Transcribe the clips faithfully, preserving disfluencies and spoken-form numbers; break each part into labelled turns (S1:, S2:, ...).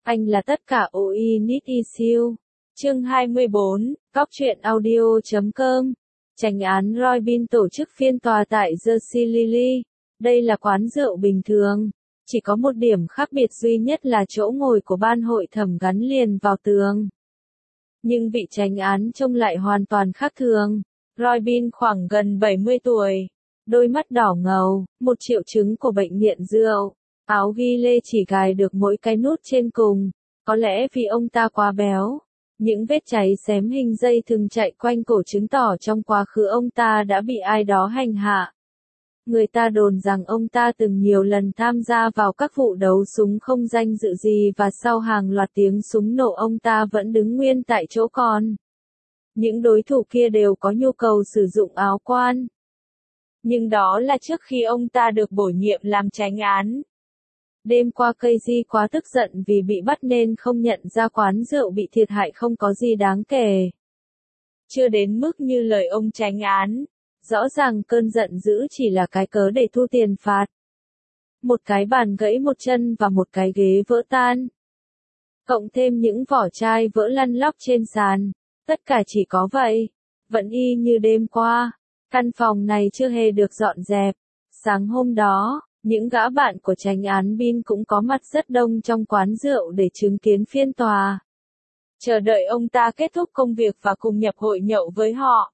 S1: Anh là tất cả all I need is you. Chương hai mươi bốn, Cóc truyện audio chấm com. Chánh án Roy Bean tổ chức phiên tòa tại Jersey Lily. Đây là quán rượu bình thường. Chỉ có một điểm khác biệt duy nhất là chỗ ngồi của ban hội thẩm gắn liền vào tường. Nhưng vị chánh án trông lại hoàn toàn khác thường. Roy Bean khoảng gần bảy mươi tuổi. Đôi mắt đỏ ngầu, một triệu chứng của bệnh nghiện rượu. Áo ghi lê chỉ gài được mỗi cái nút trên cùng. Có lẽ vì ông ta quá béo. Những vết cháy xém hình dây thừng chạy quanh cổ chứng tỏ trong quá khứ ông ta đã bị ai đó hành hạ. Người ta đồn rằng ông ta từng nhiều lần tham gia vào các vụ đấu súng không danh dự gì và sau hàng loạt tiếng súng nổ ông ta vẫn đứng nguyên tại chỗ còn. Những đối thủ kia đều có nhu cầu sử dụng áo quan. Nhưng đó là trước khi ông ta được bổ nhiệm làm chánh án. Đêm qua Casey quá tức giận vì bị bắt nên không nhận ra quán rượu bị thiệt hại không có gì đáng kể. Chưa đến mức như lời ông chánh án. Rõ ràng cơn giận dữ chỉ là cái cớ để thu tiền phạt. Một cái bàn gãy một chân và một cái ghế vỡ tan. Cộng thêm những vỏ chai vỡ lăn lóc trên sàn. Tất cả chỉ có vậy. Vẫn y như đêm qua. Căn phòng này chưa hề được dọn dẹp. Sáng hôm đó, những gã bạn của chánh án Bean cũng có mặt rất đông trong quán rượu để chứng kiến phiên tòa. Chờ đợi ông ta kết thúc công việc và cùng nhập hội nhậu với họ.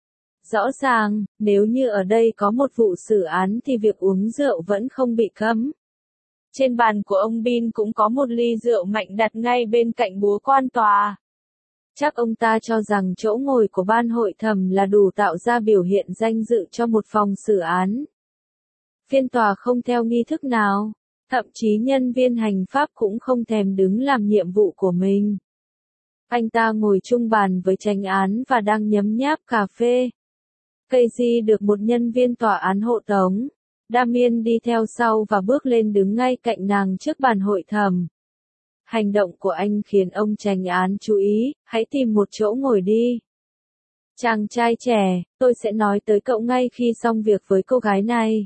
S1: Rõ ràng, nếu như ở đây có một vụ xử án thì việc uống rượu vẫn không bị cấm. Trên bàn của ông Bean cũng có một ly rượu mạnh đặt ngay bên cạnh búa quan tòa. Chắc ông ta cho rằng chỗ ngồi của ban hội thẩm là đủ tạo ra biểu hiện danh dự cho một phòng xử án. Phiên tòa không theo nghi thức nào, thậm chí nhân viên hành pháp cũng không thèm đứng làm nhiệm vụ của mình. Anh ta ngồi chung bàn với chánh án và đang nhấm nháp cà phê. Casey được một nhân viên tòa án hộ tống. Damien đi theo sau và bước lên đứng ngay cạnh nàng trước bàn hội thẩm. Hành động của anh khiến ông chánh án chú ý, hãy tìm một chỗ ngồi đi. Chàng trai trẻ, tôi sẽ nói tới cậu ngay khi xong việc với cô gái này.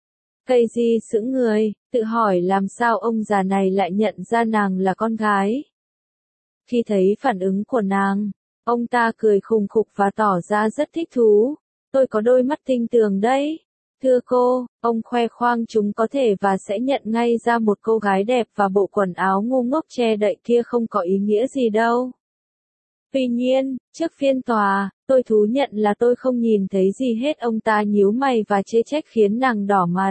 S1: Casey sững người, tự hỏi làm sao ông già này lại nhận ra nàng là con gái. Khi thấy phản ứng của nàng, ông ta cười khùng khục và tỏ ra rất thích thú. Tôi có đôi mắt tinh tường đấy. Thưa cô, ông khoe khoang chúng có thể và sẽ nhận ngay ra một cô gái đẹp và bộ quần áo ngu ngốc che đậy kia không có ý nghĩa gì đâu. Tuy nhiên, trước phiên tòa, tôi thú nhận là tôi không nhìn thấy gì hết. Ông ta nhíu mày và chê trách khiến nàng đỏ mặt.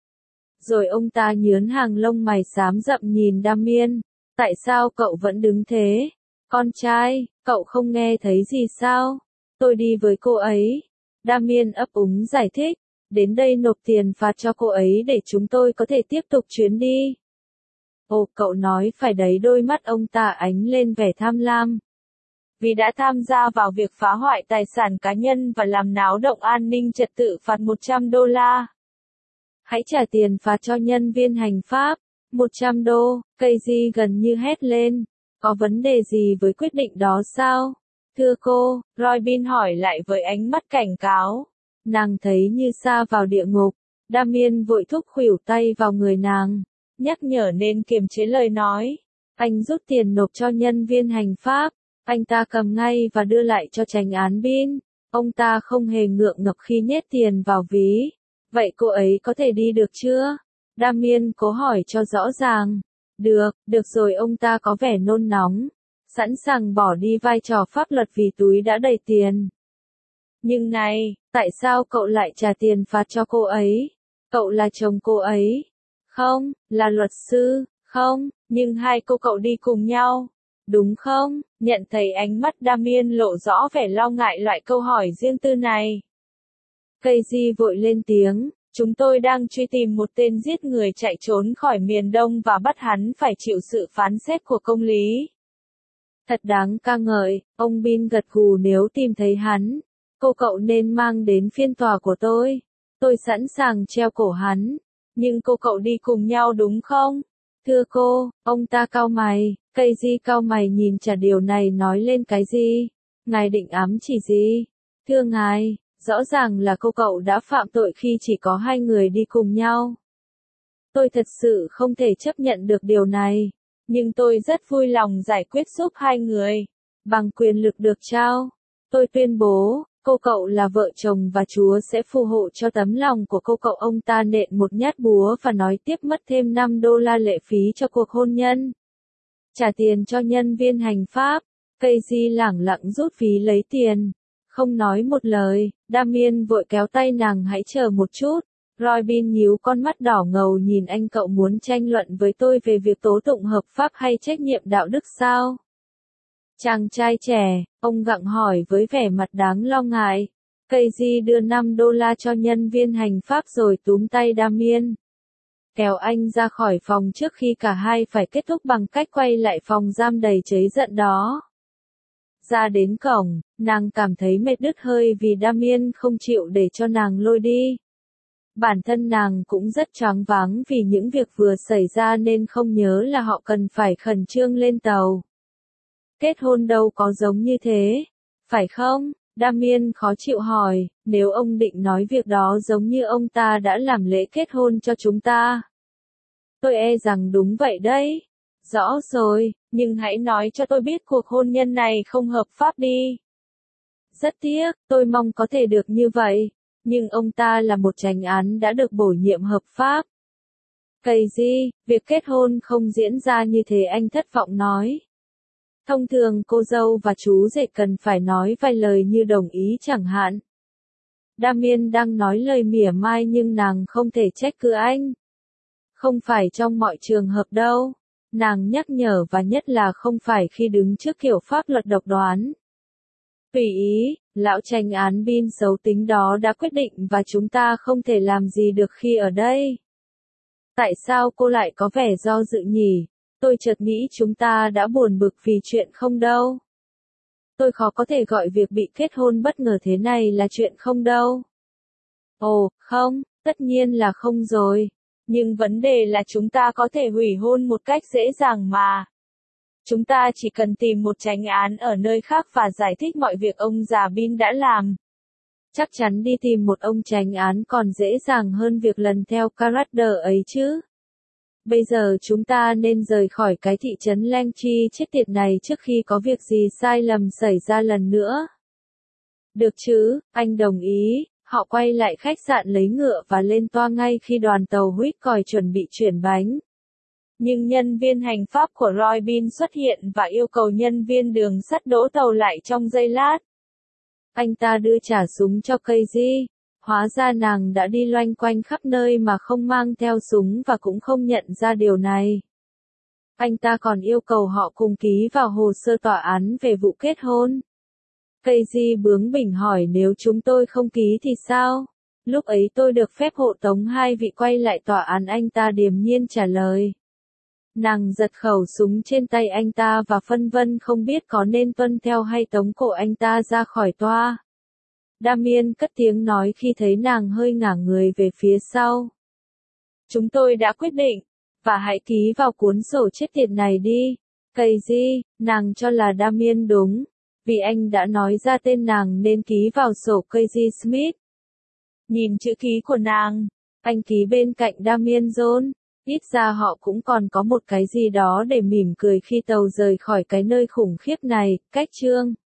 S1: Rồi ông ta nhướn hàng lông mày xám rậm nhìn Damien. Tại sao cậu vẫn đứng thế? Con trai, cậu không nghe thấy gì sao? Tôi đi với cô ấy. Damien ấp úng giải thích. Đến đây nộp tiền phạt cho cô ấy để chúng tôi có thể tiếp tục chuyến đi. Ồ, cậu nói phải đấy, đôi mắt ông ta ánh lên vẻ tham lam. Vì đã tham gia vào việc phá hoại tài sản cá nhân và làm náo động an ninh trật tự phạt một trăm đô la. Hãy trả tiền phạt cho nhân viên hành pháp. một trăm đô, Casey gần như hét lên. Có vấn đề gì với quyết định đó sao? Thưa cô, Roy Bean hỏi lại với ánh mắt cảnh cáo. Nàng thấy như sa vào địa ngục. Damien vội thúc khuỷu tay vào người nàng. Nhắc nhở nên kiềm chế lời nói. Anh rút tiền nộp cho nhân viên hành pháp. Anh ta cầm ngay và đưa lại cho chánh án Bean. Ông ta không hề ngượng ngập khi nhét tiền vào ví. Vậy cô ấy có thể đi được chưa? Damien cố hỏi cho rõ ràng. Được, được rồi, ông ta có vẻ nôn nóng. Sẵn sàng bỏ đi vai trò pháp luật vì túi đã đầy tiền. Nhưng này, tại sao cậu lại trả tiền phạt cho cô ấy? Cậu là chồng cô ấy? Không, là luật sư, không, nhưng hai cô cậu đi cùng nhau. Đúng không? Nhận thấy ánh mắt Damien lộ rõ vẻ lo ngại loại câu hỏi riêng tư này. Casey vội lên tiếng. Chúng tôi đang truy tìm một tên giết người chạy trốn khỏi miền Đông và bắt hắn phải chịu sự phán xét của công lý. Thật đáng ca ngợi, ông Bean gật gù, nếu tìm thấy hắn, cô cậu nên mang đến phiên tòa của tôi. Tôi sẵn sàng treo cổ hắn. Nhưng cô cậu đi cùng nhau đúng không? Thưa cô, ông ta cau mày. Casey cau mày nhìn chả điều này nói lên cái gì? Ngài định ám chỉ gì? Thưa ngài, rõ ràng là cô cậu đã phạm tội khi chỉ có hai người đi cùng nhau. Tôi thật sự không thể chấp nhận được điều này. Nhưng tôi rất vui lòng giải quyết giúp hai người. Bằng quyền lực được trao, tôi tuyên bố, cô cậu là vợ chồng và Chúa sẽ phù hộ cho tấm lòng của cô cậu. Ông ta nện một nhát búa và nói tiếp mất thêm năm đô la lệ phí cho cuộc hôn nhân. Trả tiền cho nhân viên hành pháp. Casey lẳng lặng rút phí lấy tiền. Không nói một lời, Damien vội kéo tay nàng hãy chờ một chút. Robin nhíu con mắt đỏ ngầu nhìn anh cậu muốn tranh luận với tôi về việc tố tụng hợp pháp hay trách nhiệm đạo đức sao? Chàng trai trẻ, ông gặng hỏi với vẻ mặt đáng lo ngại. Casey đưa năm đô la cho nhân viên hành pháp rồi túm tay Damien. Kéo anh ra khỏi phòng trước khi cả hai phải kết thúc bằng cách quay lại phòng giam đầy cháy giận đó. Ra đến cổng, nàng cảm thấy mệt đứt hơi vì Damien không chịu để cho nàng lôi đi. Bản thân nàng cũng rất choáng váng vì những việc vừa xảy ra nên không nhớ là họ cần phải khẩn trương lên tàu. Kết hôn đâu có giống như thế, phải không? Damien khó chịu hỏi, nếu ông định nói việc đó giống như ông ta đã làm lễ kết hôn cho chúng ta. Tôi e rằng đúng vậy đấy. Rõ rồi, nhưng hãy nói cho tôi biết cuộc hôn nhân này không hợp pháp đi. Rất tiếc, tôi mong có thể được như vậy, nhưng ông ta là một chánh án đã được bổ nhiệm hợp pháp. Casey, việc kết hôn không diễn ra như thế, anh thất vọng nói. Thông thường cô dâu và chú rể cần phải nói vài lời như đồng ý chẳng hạn. Damien đang nói lời mỉa mai nhưng nàng không thể trách cứ anh. Không phải trong mọi trường hợp đâu. Nàng nhắc nhở, và nhất là không phải khi đứng trước kiểu pháp luật độc đoán. Tùy ý, lão chánh án Bin xấu tính đó đã quyết định và chúng ta không thể làm gì được khi ở đây. Tại sao cô lại có vẻ do dự nhỉ? Tôi chợt nghĩ chúng ta đã buồn bực vì chuyện không đâu. Tôi khó có thể gọi việc bị kết hôn bất ngờ thế này là chuyện không đâu. Ồ, không, tất nhiên là không rồi. Nhưng vấn đề là chúng ta có thể hủy hôn một cách dễ dàng mà. Chúng ta chỉ cần tìm một chánh án ở nơi khác và giải thích mọi việc ông già Bin đã làm. Chắc chắn đi tìm một ông chánh án còn dễ dàng hơn việc lần theo character ấy chứ. Bây giờ chúng ta nên rời khỏi cái thị trấn Langtry chết tiệt này trước khi có việc gì sai lầm xảy ra lần nữa. Được chứ, anh đồng ý. Họ quay lại khách sạn lấy ngựa và lên toa ngay khi đoàn tàu huýt còi chuẩn bị chuyển bánh. Nhưng nhân viên hành pháp của Robin xuất hiện và yêu cầu nhân viên đường sắt đỗ tàu lại trong giây lát. Anh ta đưa trả súng cho Casey. Hóa ra nàng đã đi loanh quanh khắp nơi mà không mang theo súng và cũng không nhận ra điều này. Anh ta còn yêu cầu họ cùng ký vào hồ sơ tòa án về vụ kết hôn. Casey bướng bỉnh hỏi nếu chúng tôi không ký thì sao? Lúc ấy tôi được phép hộ tống hai vị quay lại tòa án, anh ta điềm nhiên trả lời. Nàng giật khẩu súng trên tay anh ta và phân vân không biết có nên tuân theo hay tống cổ anh ta ra khỏi toa. Damien cất tiếng nói khi thấy nàng hơi ngả người về phía sau. Chúng tôi đã quyết định, và hãy ký vào cuốn sổ chết tiệt này đi. Casey, nàng cho là Damien đúng. Vì anh đã nói ra tên nàng nên ký vào sổ Casey Smith. Nhìn chữ ký của nàng, anh ký bên cạnh Damien John. Ít ra họ cũng còn có một cái gì đó để mỉm cười khi tàu rời khỏi cái nơi khủng khiếp này. Cách chương